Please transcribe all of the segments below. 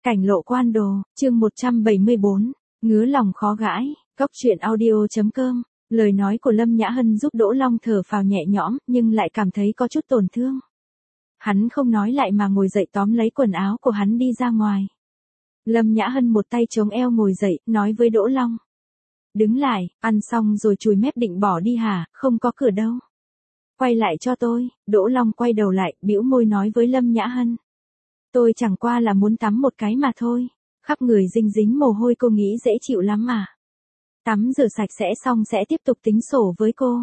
Cảnh lộ quan đồ, chương 174, ngứa lòng khó gãi, Cóc truyện audio.com, lời nói của Lâm Nhã Hân giúp Đỗ Long thở phào nhẹ nhõm, nhưng lại cảm thấy có chút tổn thương. Hắn không nói lại mà ngồi dậy tóm lấy quần áo của hắn đi ra ngoài. Lâm Nhã Hân một tay chống eo ngồi dậy, nói với Đỗ Long. Đứng lại, ăn xong rồi chùi mép định bỏ đi hả, không có cửa đâu. Quay lại cho tôi, Đỗ Long quay đầu lại, bĩu môi nói với Lâm Nhã Hân. Tôi chẳng qua là muốn tắm một cái mà thôi, khắp người dính dính mồ hôi cô nghĩ dễ chịu lắm mà. Tắm rửa sạch sẽ xong sẽ tiếp tục tính sổ với cô.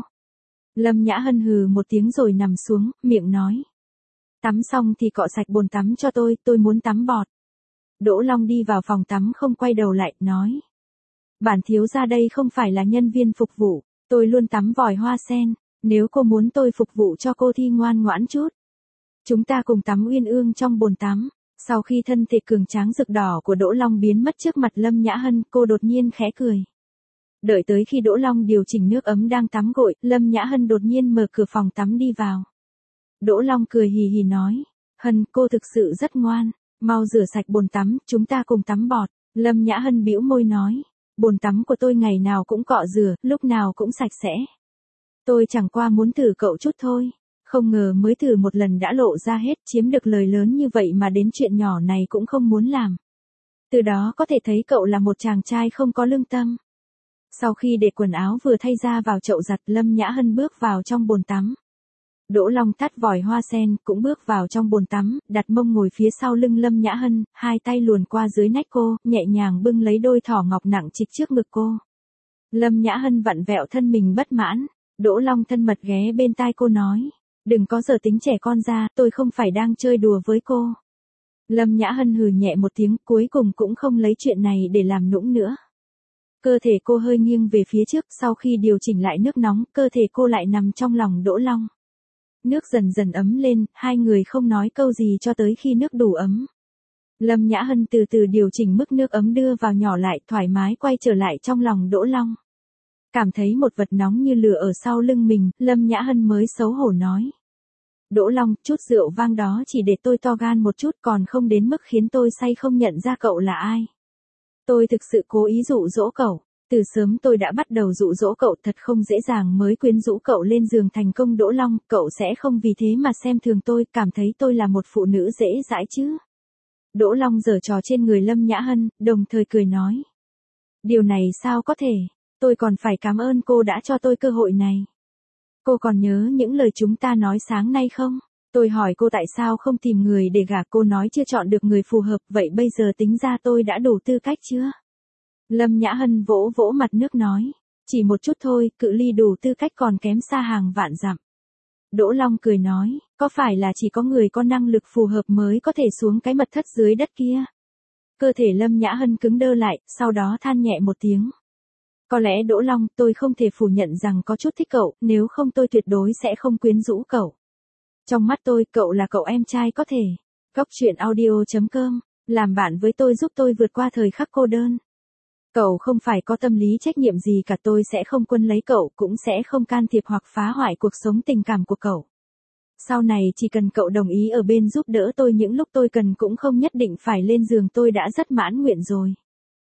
Lâm Nhã Hân hừ một tiếng rồi nằm xuống, miệng nói. Tắm xong thì cọ sạch bồn tắm cho tôi muốn tắm bọt. Đỗ Long đi vào phòng tắm không quay đầu lại, nói. Bản thiếu gia đây không phải là nhân viên phục vụ, tôi luôn tắm vòi hoa sen, nếu cô muốn tôi phục vụ cho cô thì ngoan ngoãn chút. Chúng ta cùng tắm uyên ương trong bồn tắm. Sau khi thân thể cường tráng rực đỏ của Đỗ Long biến mất trước mặt Lâm Nhã Hân, cô đột nhiên khẽ cười. Đợi tới khi Đỗ Long điều chỉnh nước ấm đang tắm gội, Lâm Nhã Hân đột nhiên mở cửa phòng tắm đi vào. Đỗ Long cười hì hì nói, Hân, cô thực sự rất ngoan, mau rửa sạch bồn tắm, chúng ta cùng tắm bọt. Lâm Nhã Hân bĩu môi nói, bồn tắm của tôi ngày nào cũng cọ rửa, lúc nào cũng sạch sẽ. Tôi chẳng qua muốn thử cậu chút thôi. Không ngờ mới thử một lần đã lộ ra hết, chiếm được lời lớn như vậy mà đến chuyện nhỏ này cũng không muốn làm. Từ đó có thể thấy cậu là một chàng trai không có lương tâm. Sau khi để quần áo vừa thay ra vào chậu giặt, Lâm Nhã Hân bước vào trong bồn tắm. Đỗ Long tắt vòi hoa sen, cũng bước vào trong bồn tắm, đặt mông ngồi phía sau lưng Lâm Nhã Hân, hai tay luồn qua dưới nách cô, nhẹ nhàng bưng lấy đôi thỏ ngọc nặng trịch trước ngực cô. Lâm Nhã Hân vặn vẹo thân mình bất mãn, Đỗ Long thân mật ghé bên tai cô nói. Đừng có giờ tính trẻ con ra, tôi không phải đang chơi đùa với cô. Lâm Nhã Hân hừ nhẹ một tiếng, cuối cùng cũng không lấy chuyện này để làm nũng nữa. Cơ thể cô hơi nghiêng về phía trước, sau khi điều chỉnh lại nước nóng, cơ thể cô lại nằm trong lòng Đỗ Long. Nước dần dần ấm lên, hai người không nói câu gì cho tới khi nước đủ ấm. Lâm Nhã Hân từ từ điều chỉnh mức nước ấm đưa vào nhỏ lại, thoải mái quay trở lại trong lòng Đỗ Long. Cảm thấy một vật nóng như lửa ở sau lưng mình, Lâm Nhã Hân mới xấu hổ nói. Đỗ Long, chút rượu vang đó chỉ để tôi to gan một chút, còn không đến mức khiến tôi say không nhận ra cậu là ai. Tôi thực sự cố ý dụ dỗ cậu, từ sớm tôi đã bắt đầu dụ dỗ cậu, thật không dễ dàng mới quyến rũ cậu lên giường thành công. Đỗ Long, cậu sẽ không vì thế mà xem thường tôi, cảm thấy tôi là một phụ nữ dễ dãi chứ. Đỗ Long giở trò trên người Lâm Nhã Hân, đồng thời cười nói. Điều này sao có thể, tôi còn phải cảm ơn cô đã cho tôi cơ hội này. Cô còn nhớ những lời chúng ta nói sáng nay không? Tôi hỏi cô tại sao không tìm người để gả, cô nói chưa chọn được người phù hợp, vậy bây giờ tính ra tôi đã đủ tư cách chưa? Lâm Nhã Hân vỗ vỗ mặt nước nói, chỉ một chút thôi, cự ly đủ tư cách còn kém xa hàng vạn dặm. Đỗ Long cười nói, có phải là chỉ có người có năng lực phù hợp mới có thể xuống cái mật thất dưới đất kia? Cơ thể Lâm Nhã Hân cứng đơ lại, sau đó than nhẹ một tiếng. Có lẽ Đỗ Long, tôi không thể phủ nhận rằng có chút thích cậu, nếu không tôi tuyệt đối sẽ không quyến rũ cậu. Trong mắt tôi, cậu là cậu em trai có thể. Cóc truyện audio.com, làm bạn với tôi giúp tôi vượt qua thời khắc cô đơn. Cậu không phải có tâm lý trách nhiệm gì cả, tôi sẽ không quân lấy cậu, cũng sẽ không can thiệp hoặc phá hoại cuộc sống tình cảm của cậu. Sau này chỉ cần cậu đồng ý ở bên giúp đỡ tôi những lúc tôi cần, cũng không nhất định phải lên giường, tôi đã rất mãn nguyện rồi.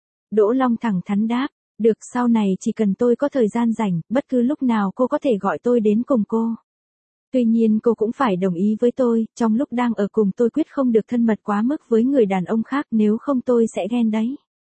Đỗ Long thẳng thắn đáp. Được, sau này chỉ cần tôi có thời gian rảnh, bất cứ lúc nào cô có thể gọi tôi đến cùng cô. Tuy nhiên cô cũng phải đồng ý với tôi, trong lúc đang ở cùng tôi quyết không được thân mật quá mức với người đàn ông khác, nếu không tôi sẽ ghen đấy.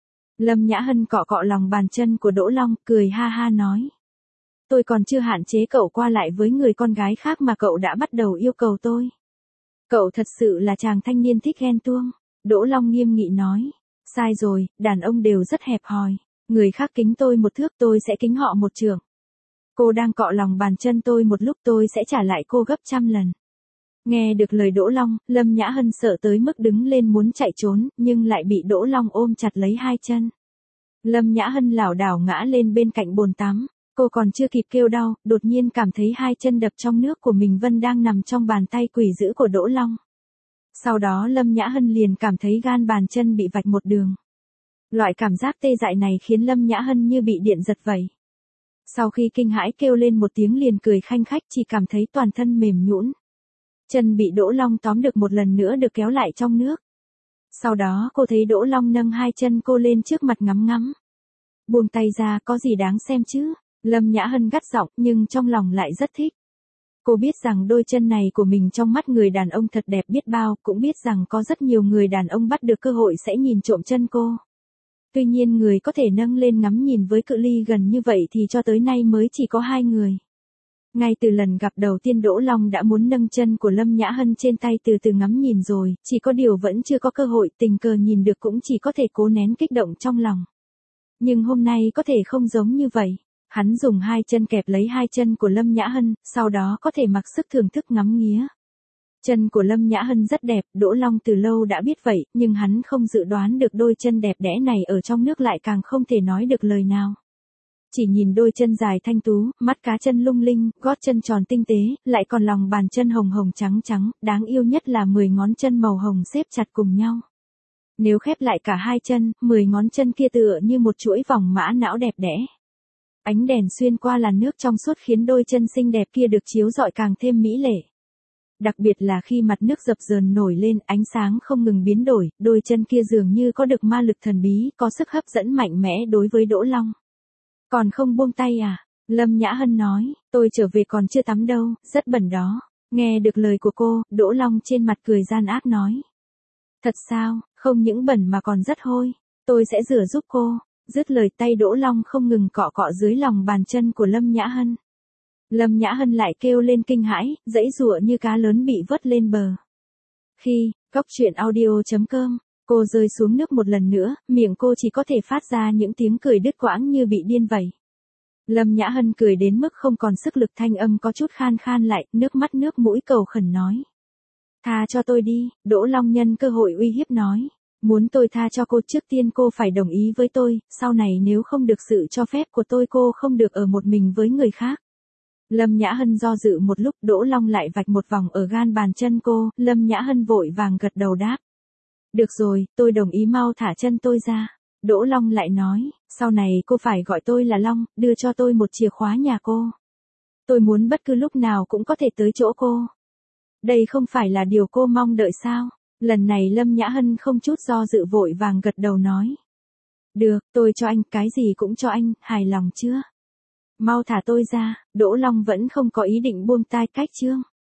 Lâm Nhã Hân cọ cọ lòng bàn chân của Đỗ Long, cười ha ha nói. Tôi còn chưa hạn chế cậu qua lại với người con gái khác mà cậu đã bắt đầu yêu cầu tôi. Cậu thật sự là chàng thanh niên thích ghen tuông. Đỗ Long nghiêm nghị nói. Sai rồi, đàn ông đều rất hẹp hòi. Người khác kính tôi một thước, tôi sẽ kính họ một trượng. Cô đang cọ lòng bàn chân tôi một lúc, tôi sẽ trả lại cô gấp 100 lần. Nghe được lời Đỗ Long, Lâm Nhã Hân sợ tới mức đứng lên muốn chạy trốn, nhưng lại bị Đỗ Long ôm chặt lấy hai chân. Lâm Nhã Hân lảo đảo ngã lên bên cạnh bồn tắm. Cô còn chưa kịp kêu đau, đột nhiên cảm thấy hai chân đập trong nước của mình Vân đang nằm trong bàn tay quỷ dữ của Đỗ Long. Sau đó Lâm Nhã Hân liền cảm thấy gan bàn chân bị vạch một đường. Loại cảm giác tê dại này khiến Lâm Nhã Hân như bị điện giật vậy. Sau khi kinh hãi kêu lên một tiếng liền cười khanh khách, chỉ cảm thấy toàn thân mềm nhũn. Chân bị Đỗ Long tóm được một lần nữa được kéo lại trong nước. Sau đó cô thấy Đỗ Long nâng hai chân cô lên trước mặt ngắm ngắm. Buông tay ra, có gì đáng xem chứ? Lâm Nhã Hân gắt giọng nhưng trong lòng lại rất thích. Cô biết rằng đôi chân này của mình trong mắt người đàn ông thật đẹp biết bao, cũng biết rằng có rất nhiều người đàn ông bắt được cơ hội sẽ nhìn trộm chân cô. Tuy nhiên người có thể nâng lên ngắm nhìn với cự ly gần như vậy thì cho tới nay mới chỉ có hai người. Ngay từ lần gặp đầu tiên Đỗ Long đã muốn nâng chân của Lâm Nhã Hân trên tay từ từ ngắm nhìn rồi, chỉ có điều vẫn chưa có cơ hội, tình cờ nhìn được cũng chỉ có thể cố nén kích động trong lòng. Nhưng hôm nay có thể không giống như vậy. Hắn dùng hai chân kẹp lấy hai chân của Lâm Nhã Hân, sau đó có thể mặc sức thưởng thức ngắm nghía. Chân của Lâm Nhã Hân rất đẹp, Đỗ Long từ lâu đã biết vậy, nhưng hắn không dự đoán được đôi chân đẹp đẽ này ở trong nước lại càng không thể nói được lời nào. Chỉ nhìn đôi chân dài thanh tú, mắt cá chân lung linh, gót chân tròn tinh tế, lại còn lòng bàn chân hồng hồng trắng trắng, đáng yêu nhất là 10 ngón chân màu hồng xếp chặt cùng nhau. Nếu khép lại cả hai chân, 10 ngón chân kia tựa như một chuỗi vòng mã não đẹp đẽ. Ánh đèn xuyên qua làn nước trong suốt khiến đôi chân xinh đẹp kia được chiếu rọi càng thêm mỹ lệ. Đặc biệt là khi mặt nước dập dờn nổi lên, ánh sáng không ngừng biến đổi, đôi chân kia dường như có được ma lực thần bí, có sức hấp dẫn mạnh mẽ đối với Đỗ Long. Còn không buông tay à? Lâm Nhã Hân nói, tôi trở về còn chưa tắm đâu, rất bẩn đó. Nghe được lời của cô, Đỗ Long trên mặt cười gian ác nói. Thật sao, không những bẩn mà còn rất hôi, tôi sẽ rửa giúp cô. Dứt lời tay Đỗ Long không ngừng cọ cọ dưới lòng bàn chân của Lâm Nhã Hân. Lâm Nhã Hân lại kêu lên kinh hãi, giãy giụa như cá lớn bị vớt lên bờ. Khi, Cóc Truyện Audio.com, cô rơi xuống nước một lần nữa, miệng cô chỉ có thể phát ra những tiếng cười đứt quãng như bị điên vậy. Lâm Nhã Hân cười đến mức không còn sức lực, thanh âm có chút khan khan lại, nước mắt nước mũi cầu khẩn nói. Tha cho tôi đi, Đỗ Long nhân cơ hội uy hiếp nói. Muốn tôi tha cho cô trước tiên cô phải đồng ý với tôi, sau này nếu không được sự cho phép của tôi cô không được ở một mình với người khác. Lâm Nhã Hân do dự một lúc, Đỗ Long lại vạch một vòng ở gan bàn chân cô, Lâm Nhã Hân vội vàng gật đầu đáp. Được rồi, tôi đồng ý, mau thả chân tôi ra. Đỗ Long lại nói, sau này cô phải gọi tôi là Long, đưa cho tôi một chìa khóa nhà cô. Tôi muốn bất cứ lúc nào cũng có thể tới chỗ cô. Đây không phải là điều cô mong đợi sao? Lần này Lâm Nhã Hân không chút do dự vội vàng gật đầu nói. Được, tôi cho anh, cái gì cũng cho anh, hài lòng chưa? Mau thả tôi ra, Đỗ Long vẫn không có ý định buông tay cách chương.